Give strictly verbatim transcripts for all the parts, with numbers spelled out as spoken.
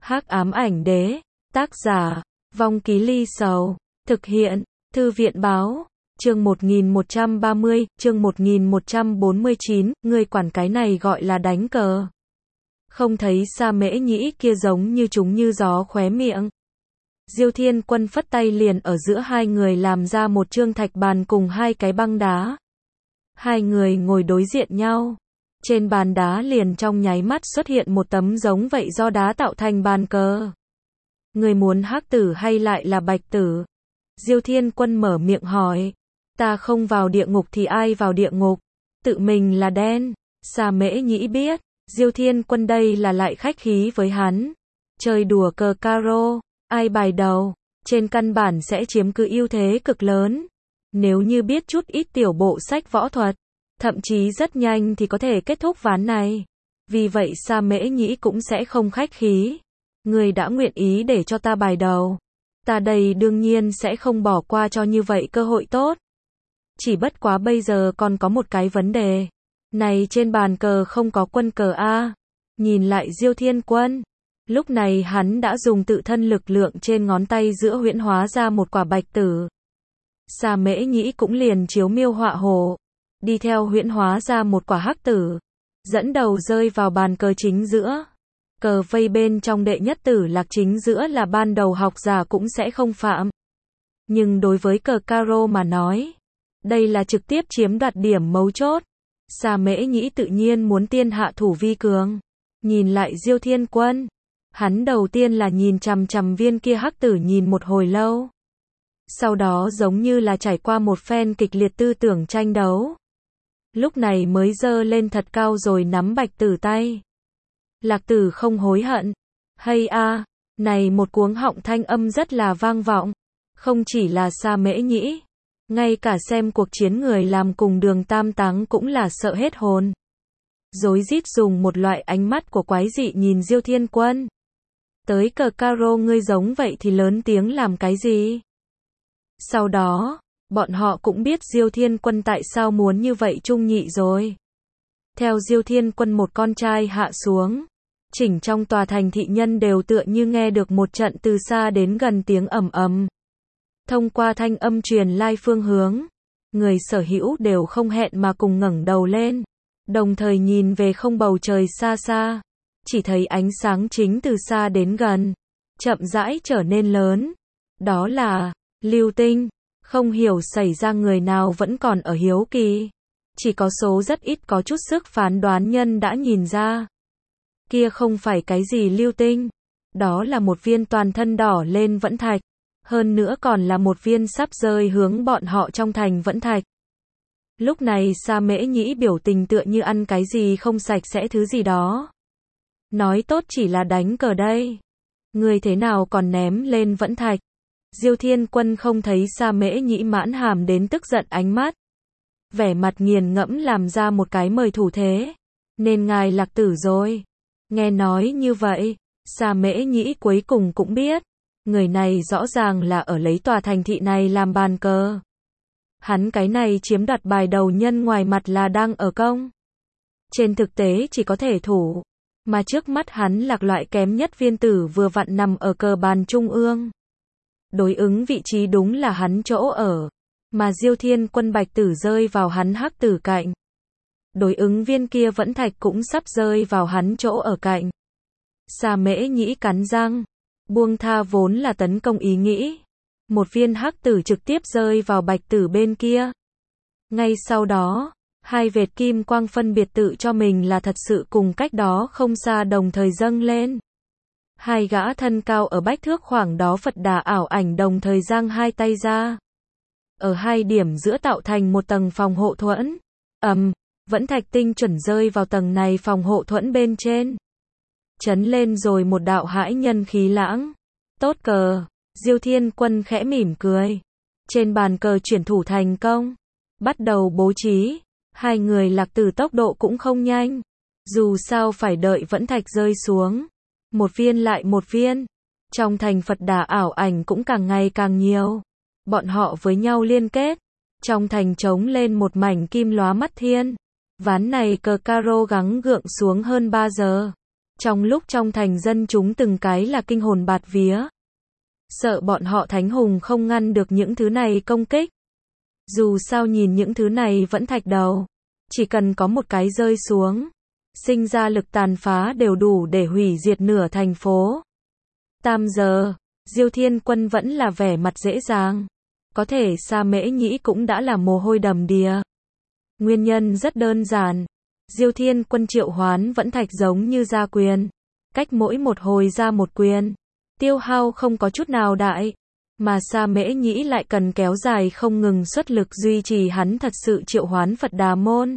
Hắc ám ảnh đế, tác giả, Vong Ký Ly Sầu, thực hiện, Thư viện báo, chương một nghìn một trăm ba mươi, chương một nghìn một trăm bốn mươi chín, ngươi quản cái này gọi là đánh cờ. Không thấy Sa Mễ Nhĩ kia giống như chúng như gió khóe miệng. Diêu Thiên Quân phất tay liền ở giữa hai người làm ra một trương thạch bàn cùng hai cái băng đá. Hai người ngồi đối diện nhau. Trên bàn đá liền trong nháy mắt xuất hiện một tấm giống vậy do đá tạo thành bàn cờ. Người muốn hắc tử hay lại là bạch tử? Diêu Thiên Quân mở miệng hỏi. Ta không vào địa ngục thì ai vào địa ngục? Tự mình là đen. Sa Mễ Nhĩ biết. Diêu Thiên Quân đây là lại khách khí với hắn. Chơi đùa cờ caro. Ai bài đầu, trên căn bản sẽ chiếm cứ ưu thế cực lớn. Nếu như biết chút ít tiểu bộ sách võ thuật, thậm chí rất nhanh thì có thể kết thúc ván này. Vì vậy Sa Mễ Nhĩ cũng sẽ không khách khí. Người đã nguyện ý để cho ta bài đầu. Ta đây đương nhiên sẽ không bỏ qua cho như vậy cơ hội tốt. Chỉ bất quá bây giờ còn có một cái vấn đề. Này trên bàn cờ không có quân cờ A. Nhìn lại Diêu Thiên Quân. Lúc này hắn đã dùng tự thân lực lượng trên ngón tay giữa huyễn hóa ra một quả bạch tử. Sa Mễ Nhĩ cũng liền chiếu miêu họa hồ. Đi theo huyễn hóa ra một quả hắc tử. Dẫn đầu rơi vào bàn cờ chính giữa. Cờ vây bên trong đệ nhất tử lạc chính giữa là ban đầu học giả cũng sẽ không phạm. Nhưng đối với cờ caro mà nói. Đây là trực tiếp chiếm đoạt điểm mấu chốt. Sa Mễ Nhĩ tự nhiên muốn tiên hạ thủ vi cường. Nhìn lại Diêu Thiên Quân. Hắn đầu tiên là nhìn chằm chằm viên kia hắc tử nhìn một hồi lâu. Sau đó giống như là trải qua một phen kịch liệt tư tưởng tranh đấu. Lúc này mới giơ lên thật cao rồi nắm bạch tử tay. Lạc tử không hối hận. Hay a, này một cuống họng thanh âm rất là vang vọng. Không chỉ là Sa Mễ Nhĩ. Ngay cả xem cuộc chiến người làm cùng Đường Tam Táng cũng là sợ hết hồn. Rối rít dùng một loại ánh mắt của quái dị nhìn Diêu Thiên Quân. Tới cờ caro ngươi giống vậy thì lớn tiếng làm cái gì? Sau đó, bọn họ cũng biết Diêu Thiên Quân tại sao muốn như vậy trung nhị rồi. Theo Diêu Thiên Quân một con trai hạ xuống. Chỉnh trong tòa thành thị nhân đều tựa như nghe được một trận từ xa đến gần tiếng ầm ầm. Thông qua thanh âm truyền lai phương hướng. Người sở hữu đều không hẹn mà cùng ngẩng đầu lên. Đồng thời nhìn về không bầu trời xa xa. Chỉ thấy ánh sáng chính từ xa đến gần. Chậm rãi trở nên lớn. Đó là lưu tinh. Không hiểu xảy ra người nào vẫn còn ở hiếu kỳ. Chỉ có số rất ít có chút sức phán đoán nhân đã nhìn ra. Kia không phải cái gì lưu tinh. Đó là một viên toàn thân đỏ lên vẫn thạch. Hơn nữa còn là một viên sắp rơi hướng bọn họ trong thành vẫn thạch. Lúc này Sa Mễ Nhĩ biểu tình tựa như ăn cái gì không sạch sẽ thứ gì đó. Nói tốt chỉ là đánh cờ đây. Người thế nào còn ném lên vẫn thạch. Diêu Thiên Quân không thấy Sa Mễ Nhĩ mãn hàm đến tức giận ánh mắt. Vẻ mặt nghiền ngẫm làm ra một cái mời thủ thế. Nên ngài lạc tử rồi. Nghe nói như vậy, Sa Mễ Nhĩ cuối cùng cũng biết. Người này rõ ràng là ở lấy tòa thành thị này làm bàn cờ. Hắn cái này chiếm đoạt bài đầu nhân ngoài mặt là đang ở công. Trên thực tế chỉ có thể thủ. Mà trước mắt hắn lạc loại kém nhất viên tử vừa vặn nằm ở cờ bàn trung ương. Đối ứng vị trí đúng là hắn chỗ ở. Mà Diêu Thiên Quân bạch tử rơi vào hắn hắc tử cạnh. Đối ứng viên kia vẫn thạch cũng sắp rơi vào hắn chỗ ở cạnh. Sa Mễ Nhĩ cắn răng. Buông tha vốn là tấn công ý nghĩ. Một viên hắc tử trực tiếp rơi vào bạch tử bên kia. Ngay sau đó. Hai vệt kim quang phân biệt tự cho mình là thật sự cùng cách đó không xa đồng thời dâng lên. Hai gã thân cao ở bách thước khoảng đó Phật Đà ảo ảnh đồng thời giang hai tay ra. Ở hai điểm giữa tạo thành một tầng phòng hộ thuẫn. Ầm, vẫn thạch tinh chuẩn rơi vào tầng này phòng hộ thuẫn bên trên. Chấn lên rồi một đạo hãi nhân khí lãng. Tốt cờ, Diêu Thiên Quân khẽ mỉm cười. Trên bàn cờ chuyển thủ thành công. Bắt đầu bố trí. Hai người lạc tử tốc độ cũng không nhanh. Dù sao phải đợi vẫn thạch rơi xuống. Một viên lại một viên. Trong thành Phật Đà ảo ảnh cũng càng ngày càng nhiều. Bọn họ với nhau liên kết. Trong thành trống lên một mảnh kim lóa mắt thiên. Ván này cờ caro gắng gượng xuống hơn ba giờ. Trong lúc trong thành dân chúng từng cái là kinh hồn bạt vía. Sợ bọn họ thánh hùng không ngăn được những thứ này công kích. Dù sao nhìn những thứ này vẫn thạch đầu. Chỉ cần có một cái rơi xuống. Sinh ra lực tàn phá đều đủ để hủy diệt nửa thành phố. Tam giờ, Diêu Thiên Quân vẫn là vẻ mặt dễ dàng. Có thể Sa Mễ Nhĩ cũng đã là mồ hôi đầm đìa. Nguyên nhân rất đơn giản. Diêu Thiên Quân triệu hoán vẫn thạch giống như ra quyền. Cách mỗi một hồi ra một quyền. Tiêu hao không có chút nào đại. Mà Sa Mễ Nhĩ lại cần kéo dài không ngừng xuất lực duy trì hắn thật sự triệu hoán Phật Đà môn.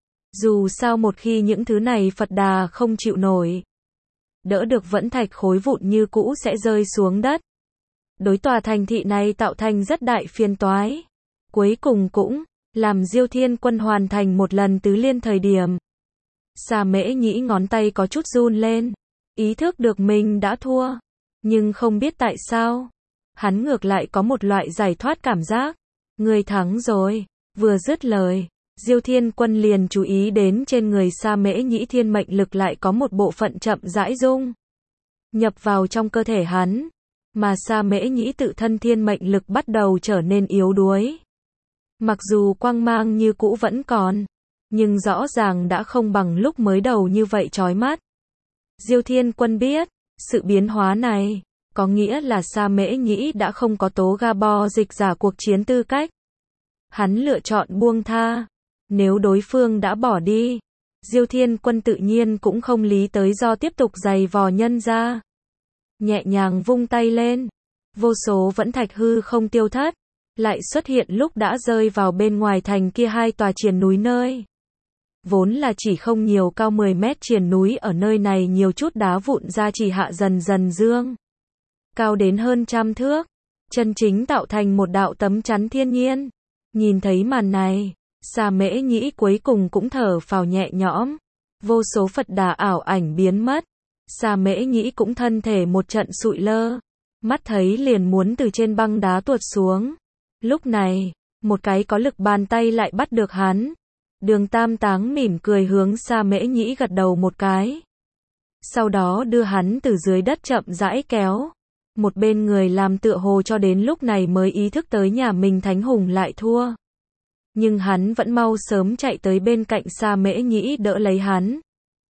Dù sao một khi những thứ này Phật Đà không chịu nổi. Đỡ được vẫn thạch khối vụn như cũ sẽ rơi xuống đất. Đối tòa thành thị này tạo thành rất đại phiền toái. Cuối cùng cũng làm Diêu Thiên Quân hoàn thành một lần tứ liên thời điểm. Sa Mễ Nhĩ ngón tay có chút run lên. Ý thức được mình đã thua. Nhưng không biết tại sao. Hắn ngược lại có một loại giải thoát cảm giác. Người thắng rồi. Vừa dứt lời. Diêu Thiên Quân liền chú ý đến trên người Sa Mễ Nhĩ thiên mệnh lực lại có một bộ phận chậm rãi dung. Nhập vào trong cơ thể hắn. Mà Sa Mễ Nhĩ tự thân thiên mệnh lực bắt đầu trở nên yếu đuối. Mặc dù quang mang như cũ vẫn còn. Nhưng rõ ràng đã không bằng lúc mới đầu như vậy chói mắt. Diêu Thiên Quân biết. Sự biến hóa này. Có nghĩa là Sa Mễ Nhĩ đã không có tố ga bo dịch giả cuộc chiến tư cách. Hắn lựa chọn buông tha. Nếu đối phương đã bỏ đi, Diêu Thiên Quân tự nhiên cũng không lý tới do tiếp tục giày vò nhân ra. Nhẹ nhàng vung tay lên, vô số vẫn thạch hư không tiêu thất, lại xuất hiện lúc đã rơi vào bên ngoài thành kia hai tòa triền núi nơi. Vốn là chỉ không nhiều cao mười mét triền núi ở nơi này nhiều chút đá vụn ra chỉ hạ dần dần dương. Cao đến hơn trăm thước, chân chính tạo thành một đạo tấm chắn thiên nhiên. Nhìn thấy màn này. Sa Mễ Nhĩ cuối cùng cũng thở phào nhẹ nhõm. Vô số Phật Đà ảo ảnh biến mất. Sa Mễ Nhĩ cũng thân thể một trận sụi lơ. Mắt thấy liền muốn từ trên băng đá tuột xuống. Lúc này, một cái có lực bàn tay lại bắt được hắn. Đường Tam Táng mỉm cười hướng Sa Mễ Nhĩ gật đầu một cái. Sau đó đưa hắn từ dưới đất chậm rãi kéo. Một bên người làm tựa hồ cho đến lúc này mới ý thức tới nhà mình thánh hùng lại thua. Nhưng hắn vẫn mau sớm chạy tới bên cạnh Sa Mễ Nhĩ đỡ lấy hắn.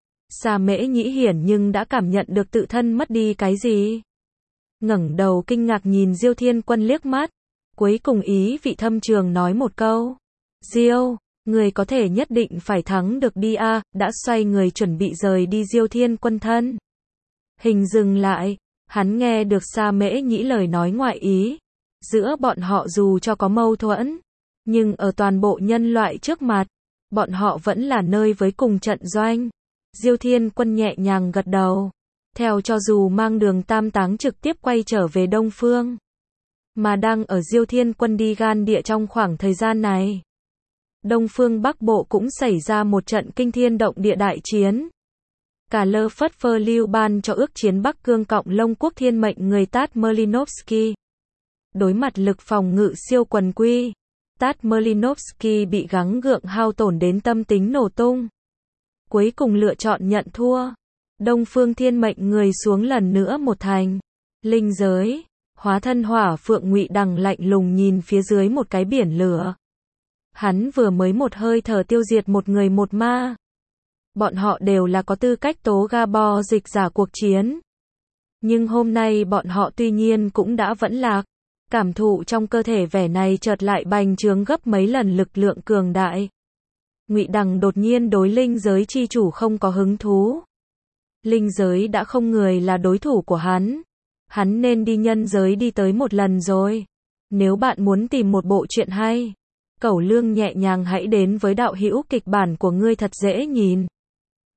Sa Mễ Nhĩ hiển nhưng đã cảm nhận được tự thân mất đi cái gì. Ngẩng đầu kinh ngạc nhìn Diêu Thiên Quân liếc mắt. Cuối cùng ý vị thâm trường nói một câu. Diêu, người có thể nhất định phải thắng được đi a. Đã xoay người chuẩn bị rời đi Diêu Thiên Quân thân. Hình dừng lại. Hắn nghe được Sa Mễ Nhĩ lời nói ngoại ý. Giữa bọn họ dù cho có mâu thuẫn. Nhưng ở toàn bộ nhân loại trước mặt, bọn họ vẫn là nơi với cùng trận doanh. Diêu Thiên Quân nhẹ nhàng gật đầu. Theo cho dù mang Đường Tam Táng trực tiếp quay trở về Đông Phương. Mà đang ở Diêu Thiên Quân đi gan địa trong khoảng thời gian này. Đông Phương Bắc Bộ cũng xảy ra một trận kinh thiên động địa đại chiến. Cả lơ phất phơ lưu ban cho ước chiến Bắc Cương cộng Lông Quốc thiên mệnh người Tát Malinovsky. Đối mặt lực phòng ngự siêu quần quy. Tát Malinovsky bị gắng gượng hao tổn đến tâm tính nổ tung. Cuối cùng lựa chọn nhận thua. Đông Phương thiên mệnh người xuống lần nữa một thành. Linh giới. Hóa thân hỏa phượng Ngụy Đằng lạnh lùng nhìn phía dưới một cái biển lửa. Hắn vừa mới một hơi thở tiêu diệt một người một ma. Bọn họ đều là có tư cách tố ga bo dịch giả cuộc chiến. Nhưng hôm nay bọn họ tuy nhiên cũng đã vẫn lạc. Cảm thụ trong cơ thể vẻ này chợt lại bành trướng gấp mấy lần lực lượng cường đại. Ngụy Đằng đột nhiên đối linh giới chi chủ không có hứng thú. Linh giới đã không người là đối thủ của hắn. Hắn nên đi nhân giới đi tới một lần rồi. Nếu bạn muốn tìm một bộ truyện hay, Cẩu Lương nhẹ nhàng hãy đến với đạo hữu kịch bản của ngươi thật dễ nhìn.